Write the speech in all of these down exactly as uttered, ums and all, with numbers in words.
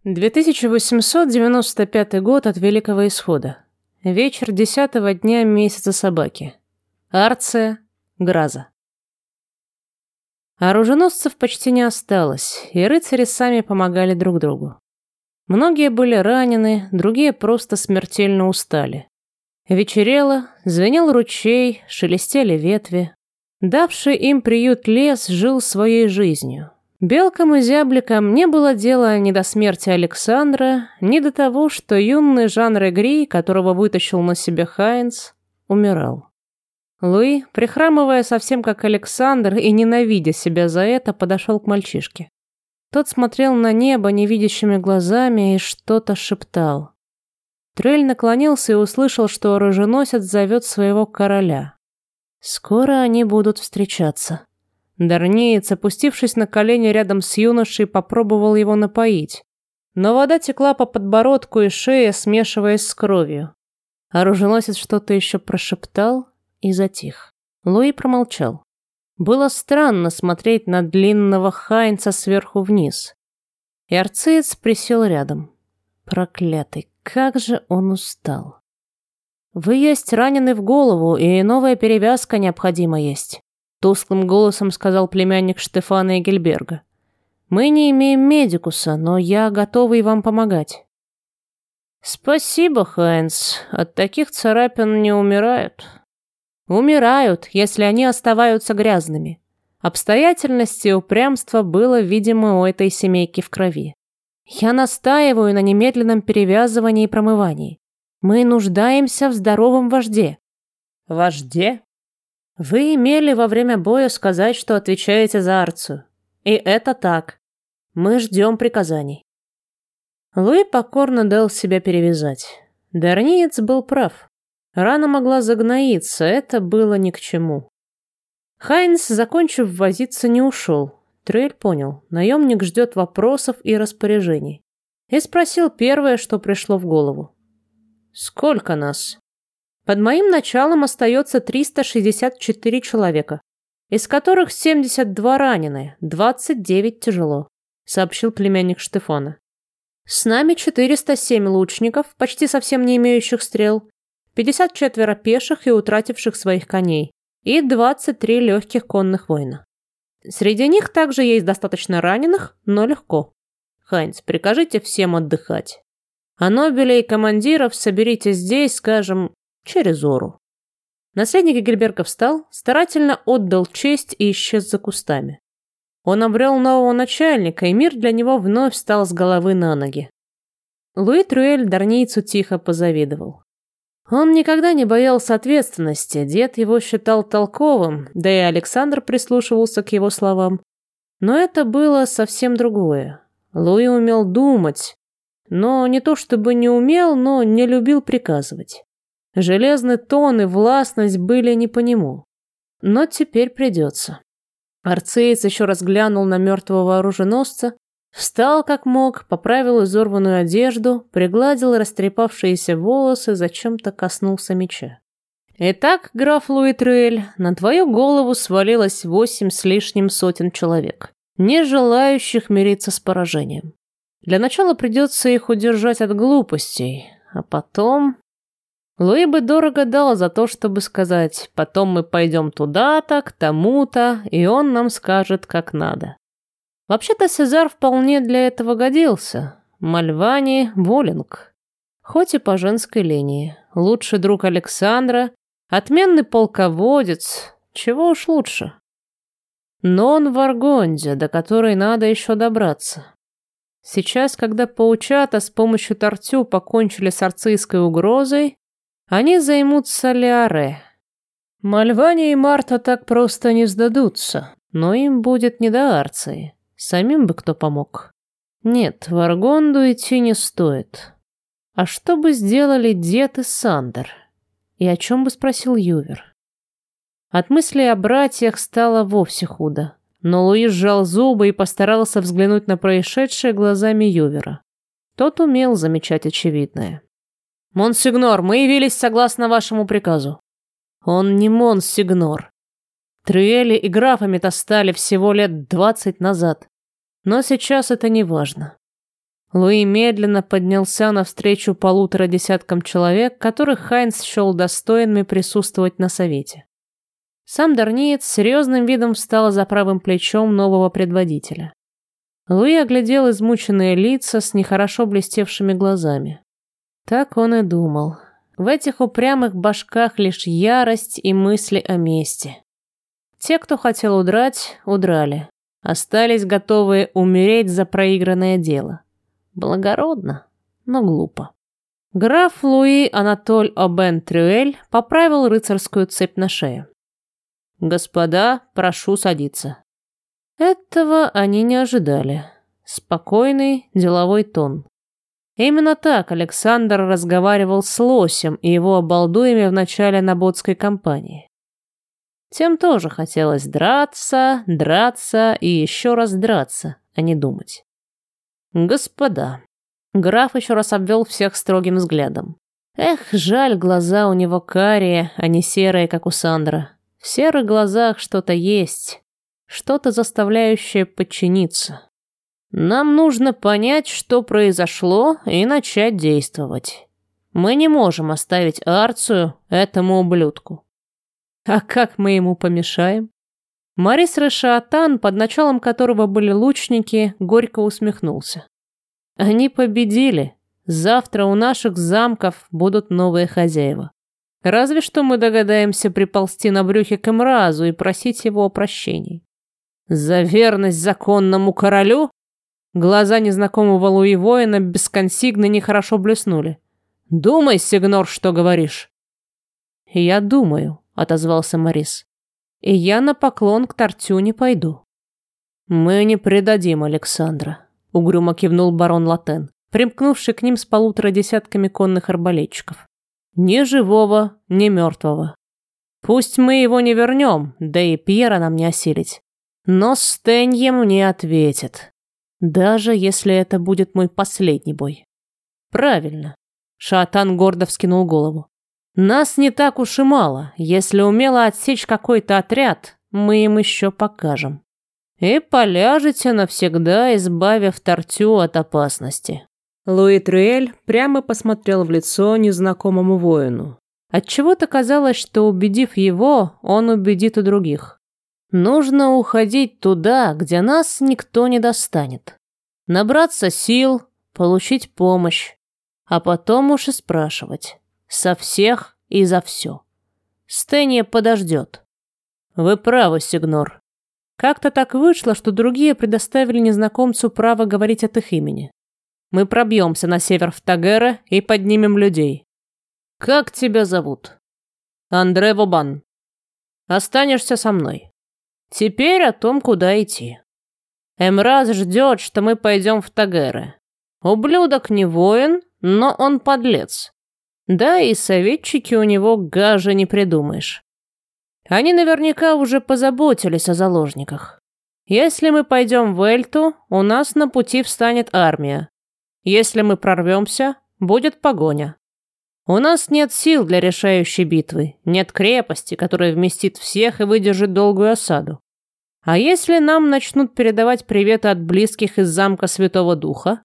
две тысячи восемьсот девяносто пятый год от Великого Исхода. Вечер десятого дня месяца собаки. Арция, Граза. Оруженосцев почти не осталось, и рыцари сами помогали друг другу. Многие были ранены, другие просто смертельно устали. Вечерело, звенел ручей, шелестели ветви. Давший им приют лес жил своей жизнью. Белкам и зябликам не было дела ни до смерти Александра, ни до того, что юный Жан Регри, которого вытащил на себе Хайнц, умирал. Луи, прихрамывая совсем как Александр и ненавидя себя за это, подошел к мальчишке. Тот смотрел на небо невидящими глазами и что-то шептал. Трюэль наклонился и услышал, что оруженосец зовет своего короля. Скоро они будут встречаться. Дарниец, опустившись на колени рядом с юношей, попробовал его напоить. Но вода текла по подбородку и шее, смешиваясь с кровью. Оруженосец что-то еще прошептал и затих. Луи промолчал. Было странно смотреть на длинного Хайнца сверху вниз. И арциец присел рядом. Проклятый, как же он устал. «Вы есть ранены в голову, и новая перевязка необходима есть», — тусклым голосом сказал племянник Штефана Эгельберга. «Мы не имеем медикуса, но я готовый вам помогать». «Спасибо, Хайнц, от таких царапин не умирают». «Умирают, если они оставаются грязными». Обстоятельности и упрямство было, видимо, у этой семейки в крови. «Я настаиваю на немедленном перевязывании и промывании. Мы нуждаемся в здоровом вожде». «Вожде?» «Вы имели во время боя сказать, что отвечаете за Арцию. И это так. Мы ждем приказаний». Луи покорно дал себя перевязать. Дарниец был прав. Рана могла загноиться, это было ни к чему. Хайнц, закончив возиться, не ушел. Трюэль понял, наемник ждет вопросов и распоряжений. И спросил первое, что пришло в голову. «Сколько нас?» «Под моим началом остается триста шестьдесят четыре человека, из которых семьдесят два раненые, двадцать девять тяжело», сообщил племянник Штефана. «С нами четыреста семь лучников, почти совсем не имеющих стрел, пятьдесят четыре пеших и утративших своих коней, и двадцать три легких конных воина. Среди них также есть достаточно раненых, но легко. Хайнц, прикажите всем отдыхать. А нобелей и командиров соберите здесь, скажем, через Ору». Наследник Эгельберга встал, старательно отдал честь и исчез за кустами. Он обрел нового начальника, и мир для него вновь встал с головы на ноги. Луи Трюэль дарнийцу тихо позавидовал. Он никогда не боялся ответственности, дед его считал толковым, да и Александр прислушивался к его словам. Но это было совсем другое. Луи умел думать, но не то чтобы не умел, но не любил приказывать. Железный тон и властность были не по нему. Но теперь придется. Арциец еще раз глянул на мертвого оруженосца, встал как мог, поправил изорванную одежду, пригладил растрепавшиеся волосы, зачем-то коснулся меча. «Итак, граф Луи Трюэль, на твою голову свалилось восемь с лишним сотен человек, не желающих мириться с поражением. Для начала придется их удержать от глупостей, а потом...» Луи бы дорого дал за то, чтобы сказать: «Потом мы пойдем туда-то, к тому-то, и он нам скажет, как надо». Вообще-то Сезар вполне для этого годился. Мальвани Волинг. Хоть и по женской линии. Лучший друг Александра, отменный полководец, чего уж лучше. Но он в Аргонде, до которой надо еще добраться. Сейчас, когда паучата с помощью Тартю покончили с арцийской угрозой, они займутся Лиаре. Мальвани и Марта так просто не сдадутся, но им будет не до Арции. Самим бы кто помог. Нет, в Аргонду идти не стоит. А что бы сделали дед и Сандер? И о чем бы спросил Ювер? От мысли о братьях стало вовсе худо. Но Луи сжал зубы и постарался взглянуть на происшедшее глазами Ювера. Тот умел замечать очевидное. «Монсигнор, мы явились согласно вашему приказу». Он не монсигнор. Трюэли и графами-то стали всего лет двадцать назад. Но сейчас это не важно. Луи медленно поднялся навстречу полутора десяткам человек, которых Хайнц счел достойными присутствовать на совете. Сам Дарниец с серьезным видом встал за правым плечом нового предводителя. Луи оглядел измученные лица с нехорошо блестевшими глазами. Так он и думал. В этих упрямых башках лишь ярость и мысли о мести. Те, кто хотел удрать, удрали. Остались готовые умереть за проигранное дело. Благородно, но глупо. Граф Луи Анатоль Обен-Трюэль поправил рыцарскую цепь на шее. «Господа, прошу садиться». Этого они не ожидали. Спокойный, деловой тон. Именно так Александр разговаривал с Лосем и его обалдуями в начале Наботской кампании. Тем тоже хотелось драться, драться и еще раз драться, а не думать. «Господа». Граф еще раз обвел всех строгим взглядом. Эх, жаль, глаза у него карие, а не серые, как у Сандра. В серых глазах что-то есть, что-то заставляющее подчиниться. Нам нужно понять, что произошло, и начать действовать. Мы не можем оставить Арцию этому ублюдку. А как мы ему помешаем? Марис Решаатан, под началом которого были лучники, горько усмехнулся. Они победили. Завтра у наших замков будут новые хозяева. Разве что мы догадаемся приползти на брюхе к Эмразу и просить его о прощении. За верность законному королю? Глаза незнакомого Луи воина без консигны нехорошо блеснули. Думай, сигнор, что говоришь. Я думаю, отозвался Марис. И я на поклон к Тартю не пойду. Мы не предадим Александра, угрюмо кивнул барон Латен, примкнувший к ним с полутора десятками конных арбалетчиков. Ни живого, ни мертвого. Пусть мы его не вернем, да и Пьера нам не осилить. Но Стеньем не ответит. Даже если это будет мой последний бой. Правильно. Шаатан гордо вскинул голову. Нас не так уж и мало. Если умело отсечь какой-то отряд, мы им еще покажем. И поляжете навсегда, избавив Тартю от опасности. Луи Трюэль прямо посмотрел в лицо незнакомому воину. Отчего-то казалось, что, убедив его, он убедит и других. Нужно уходить туда, где нас никто не достанет. Набраться сил, получить помощь, а потом уж и спрашивать. Со всех и за все. Стенья подождет. Вы правы, сигнор. Как-то так вышло, что другие предоставили незнакомцу право говорить от их имени. Мы пробьемся на север в Тагера и поднимем людей. Как тебя зовут? Андре Вобан. Останешься со мной. Теперь о том, куда идти. Эмраз ждет, что мы пойдем в Тагеры. Ублюдок не воин, но он подлец. Да и советчики у него гаже не придумаешь. Они наверняка уже позаботились о заложниках. Если мы пойдем в Эльту, у нас на пути встанет армия. Если мы прорвемся, будет погоня. У нас нет сил для решающей битвы, нет крепости, которая вместит всех и выдержит долгую осаду. А если нам начнут передавать приветы от близких из замка Святого Духа?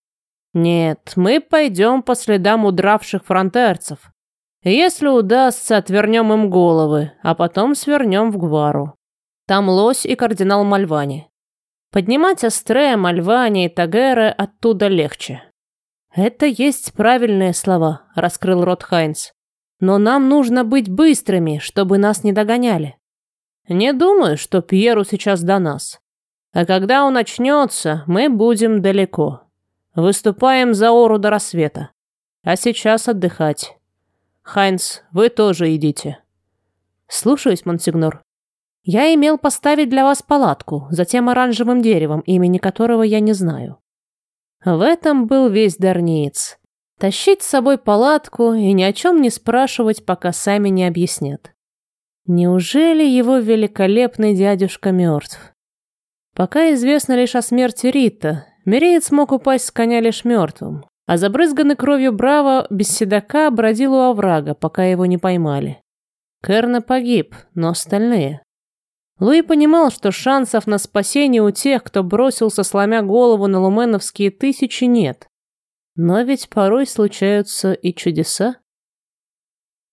Нет, мы пойдем по следам удравших фронтерцев. Если удастся, отвернем им головы, а потом свернем в Гвару. Там Лось и кардинал Мальвани. Поднимать Астре, Мальвани и Тагеры оттуда легче. Это есть правильные слова, раскрыл рот Хайнц. Но нам нужно быть быстрыми, чтобы нас не догоняли. Не думаю, что Пьеру сейчас до нас. А когда он очнется, мы будем далеко. Выступаем за Ору до рассвета. А сейчас отдыхать. Хайнц, вы тоже идите. Слушаюсь, монсигнор. Я имел поставить для вас палатку за тем оранжевым деревом, имени которого я не знаю. В этом был весь Дарниец. Тащить с собой палатку и ни о чем не спрашивать, пока сами не объяснят. Неужели его великолепный дядюшка мертв? Пока известно лишь о смерти Рита, Миреец мог упасть с коня лишь мертвым, а забрызганный кровью Браво без седока бродил у оврага, пока его не поймали. Керна погиб, но остальные... Луи понимал, что шансов на спасение у тех, кто бросился, сломя голову на луменовские тысячи, нет. Но ведь порой случаются и чудеса.